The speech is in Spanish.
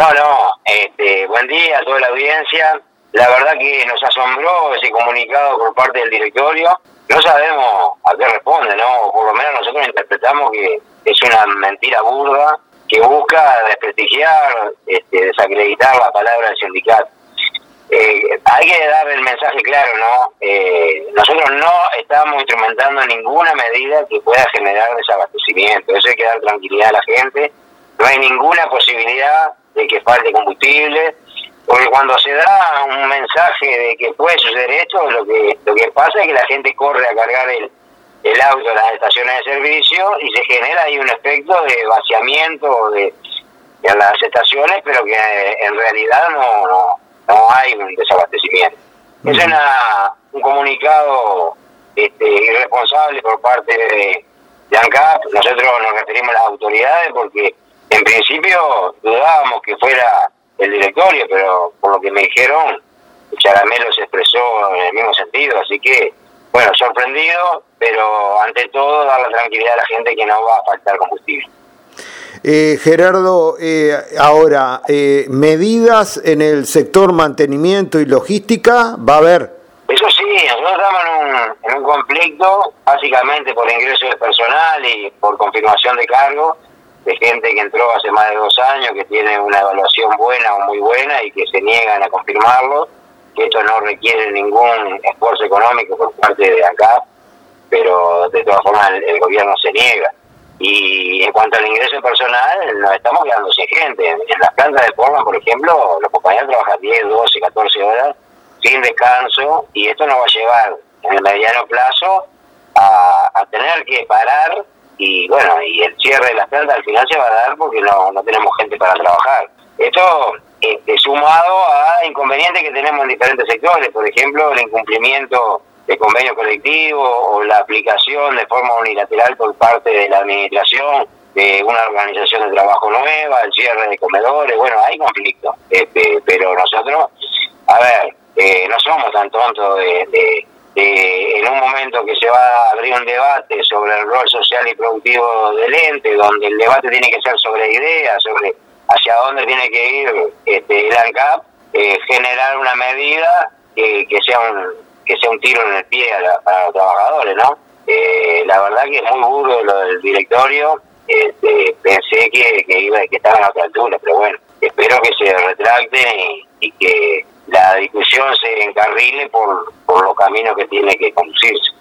Buen día a toda la audiencia. La verdad que nos asombró ese comunicado por parte del directorio. No sabemos a qué responde, ¿no? Por lo menos nosotros interpretamos que es una mentira burda que busca desprestigiar, desacreditar la palabra del sindicato. Hay que dar el mensaje claro, ¿no? Nosotros no estamos instrumentando ninguna medida que pueda generar desabastecimiento. Eso hay que dar tranquilidad a la gente. No hay ninguna posibilidad de que falte combustible, porque cuando se da un mensaje de que puede suceder esto, lo que pasa es que la gente corre a cargar el auto a las estaciones de servicio y se genera ahí un efecto de vaciamiento de las estaciones, pero que en realidad no hay un desabastecimiento. Es un comunicado irresponsable por parte de ANCAP. Nosotros nos referimos a las autoridades porque en principio dudábamos que fuera el directorio, pero por lo que me dijeron, Charamelo se expresó en el mismo sentido, así que, bueno, sorprendido, pero ante todo dar la tranquilidad a la gente que no va a faltar combustible. Gerardo, ahora, medidas en el sector mantenimiento y logística, ¿va a haber? Eso sí, nosotros estamos en un conflicto, básicamente por ingreso de personal y por confirmación de cargo, de gente que entró hace más de 2 años, que tiene una evaluación buena o muy buena y que se niegan a confirmarlo, que esto no requiere ningún esfuerzo económico por parte de ANCAP, pero de todas formas el gobierno se niega. Y en cuanto al ingreso personal, nos estamos quedando sin gente. En las plantas de Portland, por ejemplo, los compañeros trabajan 10, 12, 14 horas sin descanso, y esto nos va a llevar en el mediano plazo a tener que parar. Y bueno, y el cierre de las plantas al final se va a dar porque no tenemos gente para trabajar. Esto sumado a inconvenientes que tenemos en diferentes sectores, por ejemplo, el incumplimiento de convenio colectivo o la aplicación de forma unilateral por parte de la administración de una organización de trabajo nueva, el cierre de comedores. Bueno, hay conflicto, pero nosotros, no somos tan tontos en un momento que se va a abrir un debate sobre el rol social y productivo del ente, donde el debate tiene que ser sobre ideas, sobre hacia dónde tiene que ir el ANCAP, generar una medida que sea un tiro en el pie para los trabajadores, ¿no? La verdad que es muy burdo lo del directorio. Pensé que estaban a otra altura, pero bueno, espero que se retracten y que la discusión se encarrile por los caminos que tiene que conducirse.